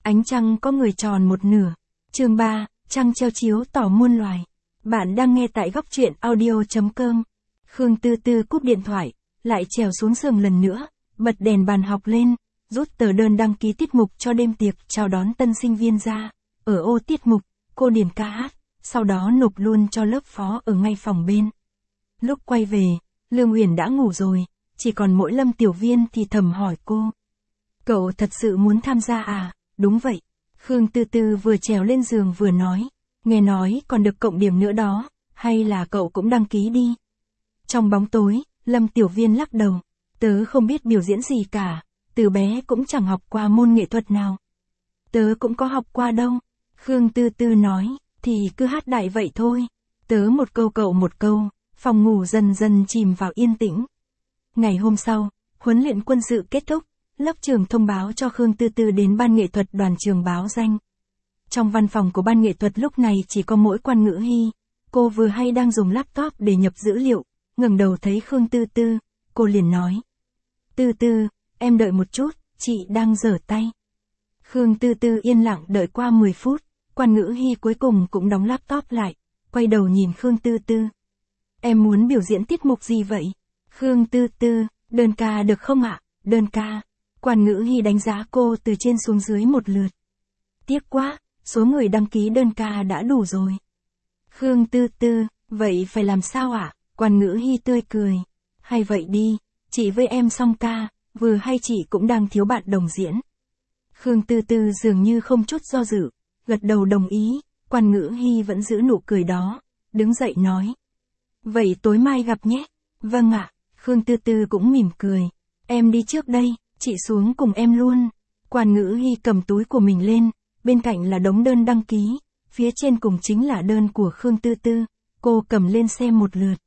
Ánh trăng có người tròn một nửa. Chương 3, trăng treo chiếu tỏ muôn loài. Bạn đang nghe tại góc truyện audio.com. Khương Tư Tư cúp điện thoại, lại trèo xuống giường lần nữa, bật đèn bàn học lên, rút tờ đơn đăng ký tiết mục cho đêm tiệc chào đón tân sinh viên ra. Ở ô tiết mục, cô điền ca hát, sau đó nộp luôn cho lớp phó ở ngay phòng bên. Lúc quay về, Lương Uyển đã ngủ rồi, chỉ còn mỗi Lâm Tiểu Viên thì thầm hỏi cô. Cậu thật sự muốn tham gia à? Đúng vậy. Khương Tư Tư vừa trèo lên giường vừa nói, nghe nói còn được cộng điểm nữa đó, hay là cậu cũng đăng ký đi. Trong bóng tối, Lâm Tiểu Viên lắc đầu, tớ không biết biểu diễn gì cả, từ bé cũng chẳng học qua môn nghệ thuật nào. Tớ cũng có học qua đâu. Khương Tư Tư nói, thì cứ hát đại vậy thôi. Tớ một câu cậu một câu, phòng ngủ dần dần chìm vào yên tĩnh. Ngày hôm sau, huấn luyện quân sự kết thúc, lớp trưởng thông báo cho Khương Tư Tư đến ban nghệ thuật đoàn trường báo danh. Trong văn phòng của ban nghệ thuật lúc này chỉ có mỗi Quan Ngữ Hy, cô vừa hay đang dùng laptop để nhập dữ liệu, ngẩng đầu thấy Khương Tư Tư, cô liền nói. Tư Tư, em đợi một chút, chị đang giở tay. Khương Tư Tư yên lặng đợi qua 10 phút, Quan Ngữ Hy cuối cùng cũng đóng laptop lại, quay đầu nhìn Khương Tư Tư. Em muốn biểu diễn tiết mục gì vậy? Khương Tư Tư, đơn ca được không ạ? Đơn ca. Quan Ngữ Hy đánh giá cô từ trên xuống dưới một lượt. Tiếc quá, số người đăng ký đơn ca đã đủ rồi. Khương Tư Tư, vậy phải làm sao ạ? Quan Ngữ Hy tươi cười. Hay vậy đi, chị với em song ca, vừa hay chị cũng đang thiếu bạn đồng diễn. Khương Tư Tư dường như không chút do dự, gật đầu đồng ý, Quan Ngữ Hy vẫn giữ nụ cười đó, đứng dậy nói. Vậy tối mai gặp nhé. Vâng ạ, Khương Tư Tư cũng mỉm cười. Em đi trước đây, chị xuống cùng em luôn. Quan Ngữ Hy cầm túi của mình lên, bên cạnh là đống đơn đăng ký, phía trên cùng chính là đơn của Khương Tư Tư, cô cầm lên xem một lượt.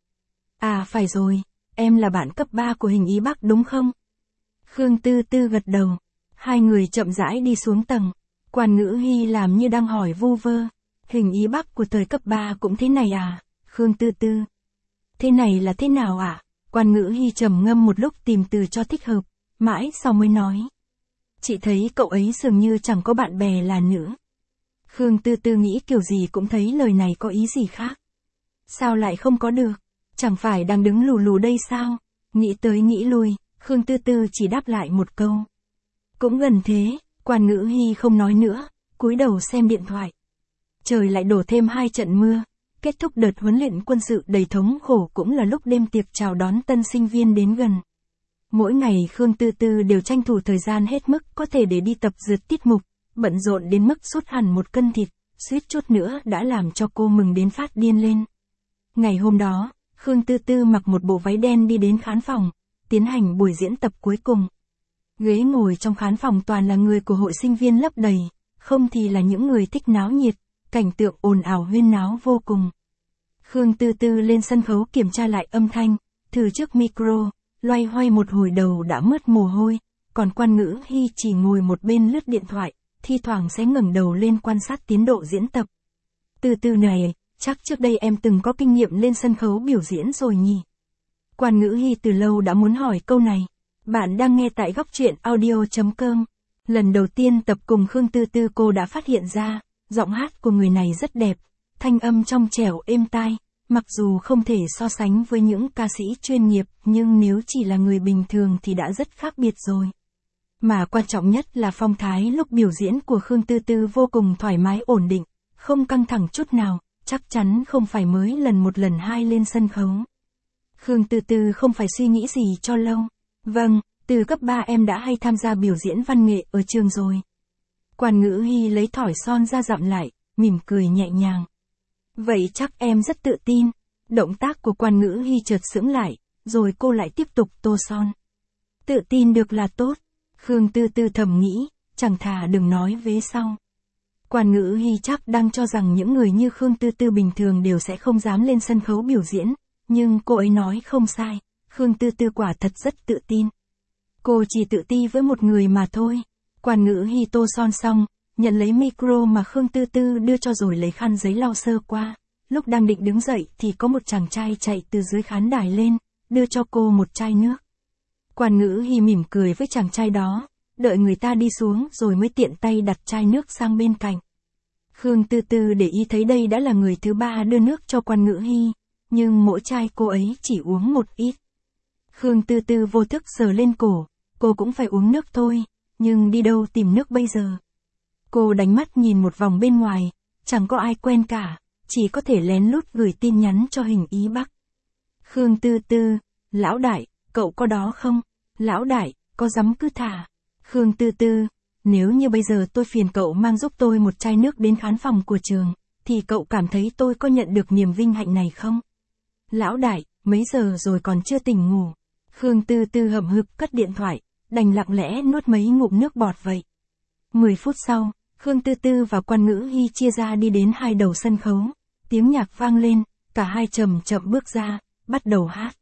À phải rồi, em là bạn cấp 3 của Hình Ý Bắc đúng không? Khương Tư Tư gật đầu, hai người chậm rãi đi xuống tầng, Quan Ngữ Hy làm như đang hỏi vu vơ. Hình Ý Bắc của thời cấp 3 cũng thế này à? Khương Tư Tư. Thế này là thế nào ạ? Quan Ngữ Hy trầm ngâm một lúc tìm từ cho thích hợp, mãi sau mới nói. Chị thấy cậu ấy dường như chẳng có bạn bè là nữ. Khương Tư Tư nghĩ kiểu gì cũng thấy lời này có ý gì khác. Sao lại không có được? Chẳng phải đang đứng lù lù đây sao? Nghĩ tới nghĩ lui, Khương Tư Tư chỉ đáp lại một câu. Cũng gần thế, Quan Ngữ Hy không nói nữa, cúi đầu xem điện thoại. Trời lại đổ thêm 2 trận mưa. Kết thúc đợt huấn luyện quân sự đầy thống khổ cũng là lúc đêm tiệc chào đón tân sinh viên đến gần. Mỗi ngày Khương Tư Tư đều tranh thủ thời gian hết mức có thể để đi tập dượt tiết mục, bận rộn đến mức sút hẳn 1 cân thịt, suýt chút nữa đã làm cho cô mừng đến phát điên lên. Ngày hôm đó, Khương Tư Tư mặc một bộ váy đen đi đến khán phòng, tiến hành buổi diễn tập cuối cùng. Ghế ngồi trong khán phòng toàn là người của hội sinh viên lấp đầy, không thì là những người thích náo nhiệt. Cảnh tượng ồn ào huyên náo vô cùng. Khương Tư Tư lên sân khấu kiểm tra lại âm thanh, thử trước micro, loay hoay một hồi đầu đã mướt mồ hôi, còn Quan Ngữ Hy chỉ ngồi một bên lướt điện thoại, thi thoảng sẽ ngẩng đầu lên quan sát tiến độ diễn tập. Tư Tư này, chắc trước đây em từng có kinh nghiệm lên sân khấu biểu diễn rồi nhỉ? Quan Ngữ Hy từ lâu đã muốn hỏi câu này. Bạn đang nghe tại góc truyện audio.com. Lần đầu tiên tập cùng Khương Tư Tư cô đã phát hiện ra. Giọng hát của người này rất đẹp, thanh âm trong trẻo êm tai, mặc dù không thể so sánh với những ca sĩ chuyên nghiệp nhưng nếu chỉ là người bình thường thì đã rất khác biệt rồi. Mà quan trọng nhất là phong thái lúc biểu diễn của Khương Tư Tư vô cùng thoải mái ổn định, không căng thẳng chút nào, chắc chắn không phải mới lần 1 lần 2 lên sân khấu. Khương Tư Tư không phải suy nghĩ gì cho lâu. Vâng, từ cấp 3 em đã hay tham gia biểu diễn văn nghệ ở trường rồi. Quan Ngữ Hy lấy thỏi son ra dặm lại, mỉm cười nhẹ nhàng. Vậy chắc em rất tự tin. Động tác của Quan Ngữ Hy chợt sững lại, rồi cô lại tiếp tục tô son. Tự tin được là tốt. Khương Tư Tư thầm nghĩ, chẳng thà đừng nói vế sau. Quan Ngữ Hy chắc đang cho rằng những người như Khương Tư Tư bình thường đều sẽ không dám lên sân khấu biểu diễn, nhưng cô ấy nói không sai, Khương Tư Tư quả thật rất tự tin. Cô chỉ tự ti với một người mà thôi. Quan Ngữ Hy tô son xong, nhận lấy micro mà Khương Tư Tư đưa cho rồi lấy khăn giấy lau sơ qua. Lúc đang định đứng dậy thì có một chàng trai chạy từ dưới khán đài lên, đưa cho cô một chai nước. Quan Ngữ Hy mỉm cười với chàng trai đó, đợi người ta đi xuống rồi mới tiện tay đặt chai nước sang bên cạnh. Khương Tư Tư để ý thấy đây đã là người thứ ba đưa nước cho Quan Ngữ Hy, nhưng mỗi chai cô ấy chỉ uống một ít. Khương Tư Tư vô thức sờ lên cổ, cô cũng phải uống nước thôi, nhưng đi đâu tìm nước bây giờ? Cô đánh mắt nhìn một vòng bên ngoài, chẳng có ai quen cả, chỉ có thể lén lút gửi tin nhắn cho Hình Ý Bắc. Khương Tư Tư, lão đại, cậu có đó không? Lão đại, có dám cứ thả. Khương Tư Tư, nếu như bây giờ tôi phiền cậu mang giúp tôi một chai nước đến khán phòng của trường, thì cậu cảm thấy tôi có nhận được niềm vinh hạnh này không? Lão đại, mấy giờ rồi còn chưa tỉnh ngủ? Khương Tư Tư hậm hực cất điện thoại, đành lặng lẽ nuốt mấy ngụm nước bọt vậy. 10 phút sau, Khương Tư Tư và Quan Ngữ Hy chia ra đi đến hai đầu sân khấu, tiếng nhạc vang lên, cả hai chậm chậm bước ra, bắt đầu hát.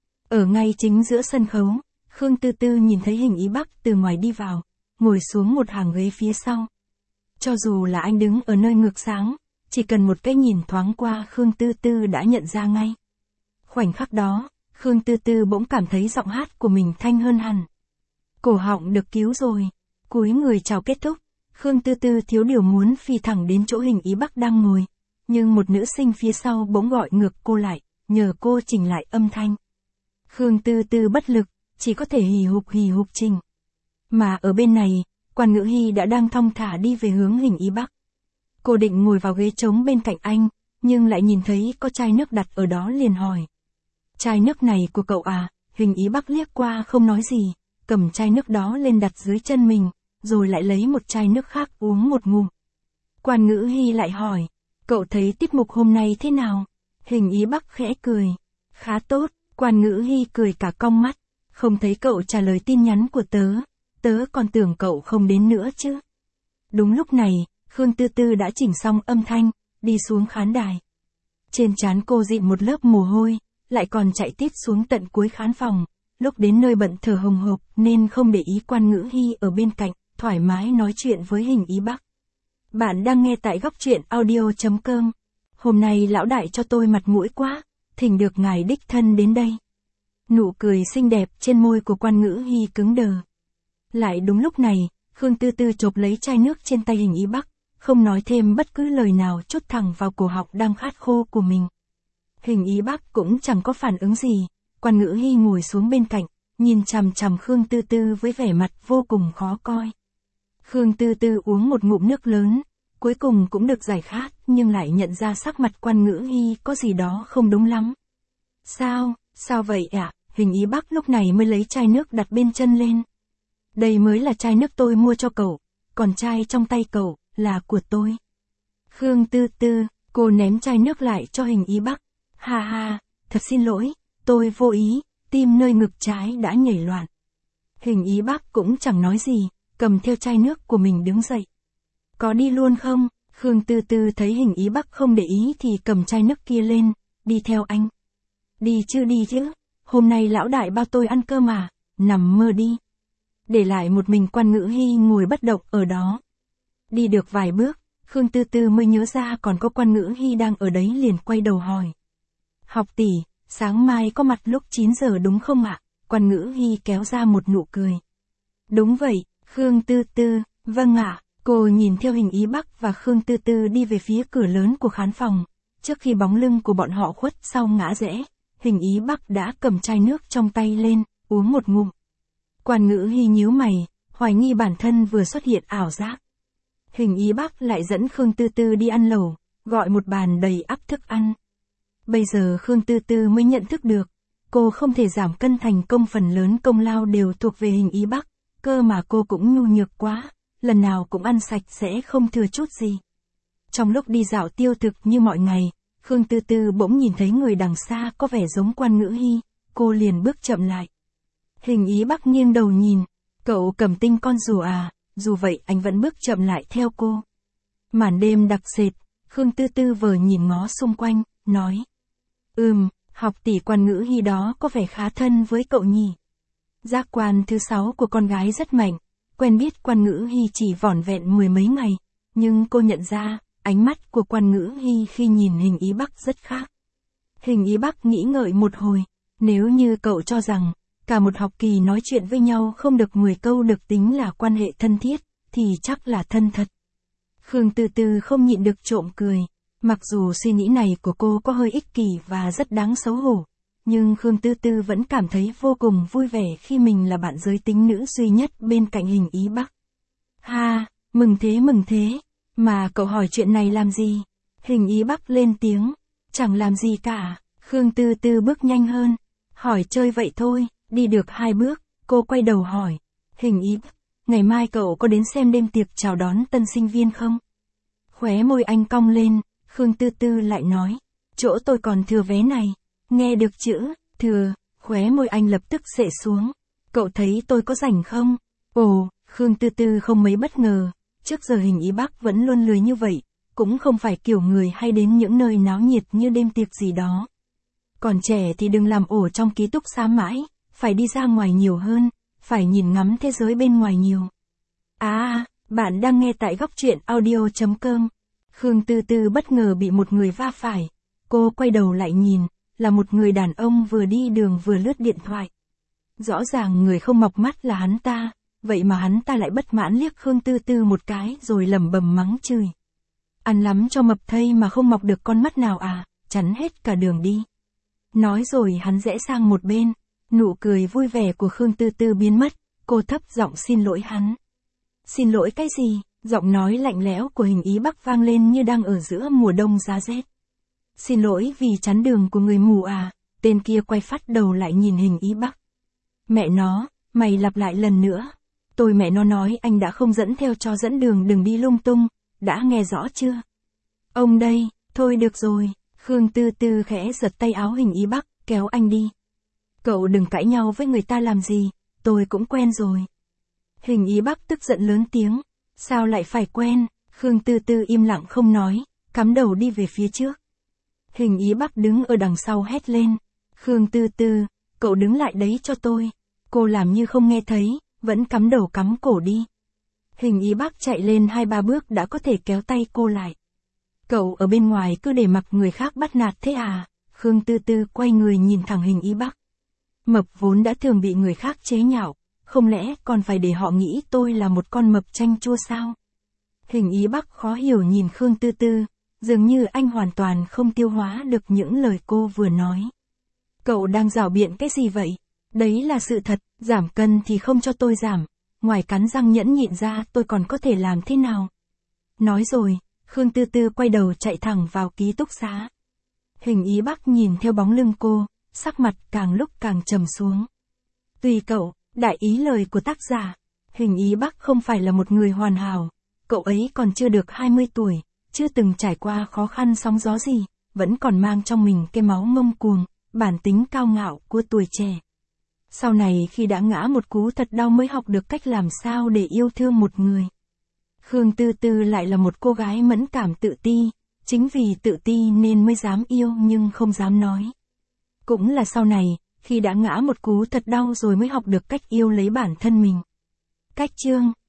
Ở ngay chính giữa sân khấu, Khương Tư Tư nhìn thấy Hình Ý Bắc từ ngoài đi vào, ngồi xuống một hàng ghế phía sau. Cho dù là anh đứng ở nơi ngược sáng, chỉ cần một cái nhìn thoáng qua Khương Tư Tư đã nhận ra ngay. Khoảnh khắc đó, Khương Tư Tư bỗng cảm thấy giọng hát của mình thanh hơn hẳn. Cổ họng được cứu rồi. Cúi người chào kết thúc, Khương Tư Tư thiếu điều muốn phi thẳng đến chỗ Hình Ý Bắc đang ngồi, nhưng một nữ sinh phía sau bỗng gọi ngược cô lại, nhờ cô chỉnh lại âm thanh. Khương Tư Tư bất lực, chỉ có thể hì hục chỉnh. Mà ở bên này, Quan Ngữ Hy đã đang thong thả đi về hướng Hình Ý Bắc. Cô định ngồi vào ghế trống bên cạnh anh, nhưng lại nhìn thấy có chai nước đặt ở đó liền hỏi. Chai nước này của cậu à? Hình Ý Bắc liếc qua không nói gì, cầm chai nước đó lên đặt dưới chân mình, rồi lại lấy một chai nước khác uống một ngụm. Quan Ngữ Hy lại hỏi, cậu thấy tiết mục hôm nay thế nào? Hình Ý Bắc khẽ cười. Khá tốt. Quan Ngữ Hy cười cả cong mắt, không thấy cậu trả lời tin nhắn của tớ còn tưởng cậu không đến nữa chứ. Đúng lúc này, Khương Tư Tư đã chỉnh xong âm thanh, đi xuống khán đài. Trên trán cô dịn một lớp mồ hôi, lại còn chạy tít xuống tận cuối khán phòng, lúc đến nơi bận thở hồng hộc nên không để ý Quan Ngữ Hy ở bên cạnh, thoải mái nói chuyện với Hình Ý Bắc. Bạn đang nghe tại góc truyện audio.com. Hôm nay lão đại cho tôi mặt mũi quá, thỉnh được ngài đích thân đến đây. Nụ cười xinh đẹp trên môi của Quan Ngữ Hy cứng đờ. Lại đúng lúc này, Khương Tư Tư chộp lấy chai nước trên tay Hình Ý Bắc, không nói thêm bất cứ lời nào chốt thẳng vào cổ họng đang khát khô của mình. Hình Ý Bắc cũng chẳng có phản ứng gì, Quan Ngữ Hy ngồi xuống bên cạnh, nhìn chằm chằm Khương Tư Tư với vẻ mặt vô cùng khó coi. Khương Tư Tư uống một ngụm nước lớn, cuối cùng cũng được giải khát, nhưng lại nhận ra sắc mặt Quan Ngữ Hy có gì đó không đúng lắm. Sao vậy ạ? Hình Ý Bắc lúc này mới lấy chai nước đặt bên chân lên. Đây mới là chai nước tôi mua cho cậu, còn chai trong tay cậu là của tôi. Khương Tư Tư, cô ném chai nước lại cho Hình Ý Bắc. Ha, thật xin lỗi, tôi vô ý, tim nơi ngực trái đã nhảy loạn. Hình Ý Bắc cũng chẳng nói gì, cầm theo chai nước của mình đứng dậy. Có đi luôn không? Khương Tư Tư thấy Hình Ý Bắc không để ý thì cầm chai nước kia lên, đi theo anh. Đi chứ, hôm nay lão đại bao tôi ăn cơm mà, nằm mơ đi. Để lại một mình Quan Ngữ Hy ngồi bất động ở đó. Đi được vài bước, Khương Tư Tư mới nhớ ra còn có Quan Ngữ Hy đang ở đấy liền quay đầu hỏi. Học tỷ, sáng mai có mặt lúc 9 giờ đúng không ạ? Quan Ngữ Hy kéo ra một nụ cười. Đúng vậy, Khương Tư Tư, vâng ạ. Cô nhìn theo Hình Ý Bắc và Khương Tư Tư đi về phía cửa lớn của khán phòng. Trước khi bóng lưng của bọn họ khuất sau ngã rẽ, Hình Ý Bắc đã cầm chai nước trong tay lên, uống một ngụm. Quan Ngữ Hy nhíu mày, hoài nghi bản thân vừa xuất hiện ảo giác. Hình Ý Bắc lại dẫn Khương Tư Tư đi ăn lẩu, gọi một bàn đầy ắp thức ăn. Bây giờ Khương Tư Tư mới nhận thức được, cô không thể giảm cân thành công, phần lớn công lao đều thuộc về Hình Ý Bắc, cơ mà cô cũng nhu nhược quá, lần nào cũng ăn sạch sẽ không thừa chút gì. Trong lúc đi dạo tiêu thực như mọi ngày, Khương Tư Tư bỗng nhìn thấy người đằng xa có vẻ giống Quan Ngữ Hy, cô liền bước chậm lại. Hình Ý Bắc nghiêng đầu nhìn, cậu cầm tinh con rùa à? Dù vậy anh vẫn bước chậm lại theo cô. Màn đêm đặc sệt, Khương Tư Tư vờ nhìn ngó xung quanh, nói. Học tỷ Quan Ngữ Hy đó có vẻ khá thân với cậu nhỉ. Giác quan thứ 6 của con gái rất mạnh, quen biết Quan Ngữ Hy chỉ vỏn vẹn 10 mấy ngày, nhưng cô nhận ra, ánh mắt của Quan Ngữ Hy khi nhìn Hình Ý Bắc rất khác. Hình Ý Bắc nghĩ ngợi một hồi, nếu như cậu cho rằng, Cả một học kỳ nói chuyện với nhau không được 10 câu được tính là quan hệ thân thiết, thì chắc là thân thật. Khương Tư Tư không nhịn được trộm cười. Mặc dù suy nghĩ này của cô có hơi ích kỷ và rất đáng xấu hổ, nhưng Khương Tư Tư vẫn cảm thấy vô cùng vui vẻ khi mình là bạn giới tính nữ duy nhất bên cạnh Hình Ý Bắc. Ha, mừng thế, mà cậu hỏi chuyện này làm gì? Hình Ý Bắc lên tiếng, chẳng làm gì cả. Khương Tư Tư bước nhanh hơn, hỏi chơi vậy thôi. Đi được 2 bước, cô quay đầu hỏi, Hình Ý Bắc, ngày mai cậu có đến xem đêm tiệc chào đón tân sinh viên không? Khóe môi anh cong lên, Khương Tư Tư lại nói, chỗ tôi còn thừa vé này. Nghe được chữ thừa, khóe môi anh lập tức xệ xuống. Cậu thấy tôi có rảnh không? Ồ, Khương Tư Tư không mấy bất ngờ. Trước giờ Hình Ý Bắc vẫn luôn lười như vậy, cũng không phải kiểu người hay đến những nơi náo nhiệt như đêm tiệc gì đó. Còn trẻ thì đừng làm ổ trong ký túc xá mãi, phải đi ra ngoài nhiều hơn, phải nhìn ngắm thế giới bên ngoài nhiều. À, bạn đang nghe tại góc truyện audio.com. Khương Tư Tư bất ngờ bị một người va phải. Cô quay đầu lại nhìn, là một người đàn ông vừa đi đường vừa lướt điện thoại. Rõ ràng người không mọc mắt là hắn ta, vậy mà hắn ta lại bất mãn liếc Khương Tư Tư một cái rồi lẩm bẩm mắng chửi. Ăn lắm cho mập thây mà không mọc được con mắt nào à, chắn hết cả đường đi. Nói rồi hắn rẽ sang một bên, nụ cười vui vẻ của Khương Tư Tư biến mất, cô thấp giọng xin lỗi hắn. Xin lỗi cái gì? Giọng nói lạnh lẽo của Hình Ý Bắc vang lên như đang ở giữa mùa đông giá rét. Xin lỗi vì chắn đường của người mù à? Tên kia quay phát đầu lại nhìn Hình Ý Bắc. Mẹ nó, mày lặp lại lần nữa. Tôi mẹ nó nói anh đã không dẫn theo cho dẫn đường, đừng đi lung tung, đã nghe rõ chưa? Ông đây, thôi được rồi. Khương Tư Tư khẽ giật tay áo Hình Ý Bắc, kéo anh đi. Cậu đừng cãi nhau với người ta làm gì, tôi cũng quen rồi. Hình Ý Bắc tức giận lớn tiếng. Sao lại phải quen? Khương Tư Tư im lặng không nói, cắm đầu đi về phía trước. Hình Ý Bắc đứng ở đằng sau hét lên. Khương Tư Tư, cậu đứng lại đấy cho tôi. Cô làm như không nghe thấy, vẫn cắm đầu cắm cổ đi. Hình Ý Bắc chạy lên 2-3 bước đã có thể kéo tay cô lại. Cậu ở bên ngoài cứ để mặc người khác bắt nạt thế à? Khương Tư Tư quay người nhìn thẳng Hình Ý Bắc. Mập vốn đã thường bị người khác chế nhạo, không lẽ còn phải để họ nghĩ tôi là một con mập chanh chua sao? Hình Ý Bắc khó hiểu nhìn Khương Tư Tư, dường như anh hoàn toàn không tiêu hóa được những lời cô vừa nói. Cậu đang giảo biện cái gì vậy? Đấy là sự thật, giảm cân thì không cho tôi giảm, ngoài cắn răng nhẫn nhịn ra tôi còn có thể làm thế nào? Nói rồi, Khương Tư Tư quay đầu chạy thẳng vào ký túc xá. Hình Ý Bắc nhìn theo bóng lưng cô, sắc mặt càng lúc càng trầm xuống. Tùy cậu, đại ý lời của tác giả. Hình Ý Bắc không phải là một người hoàn hảo, cậu ấy còn chưa được 20 tuổi, chưa từng trải qua khó khăn sóng gió gì, vẫn còn mang trong mình cái máu ngông cuồng, bản tính cao ngạo của tuổi trẻ. Sau này khi đã ngã một cú thật đau mới học được cách làm sao để yêu thương một người. Khương Tư Tư lại là một cô gái mẫn cảm tự ti, chính vì tự ti nên mới dám yêu nhưng không dám nói. Cũng là sau này, khi đã ngã một cú thật đau rồi mới học được cách yêu lấy bản thân mình. Cách chương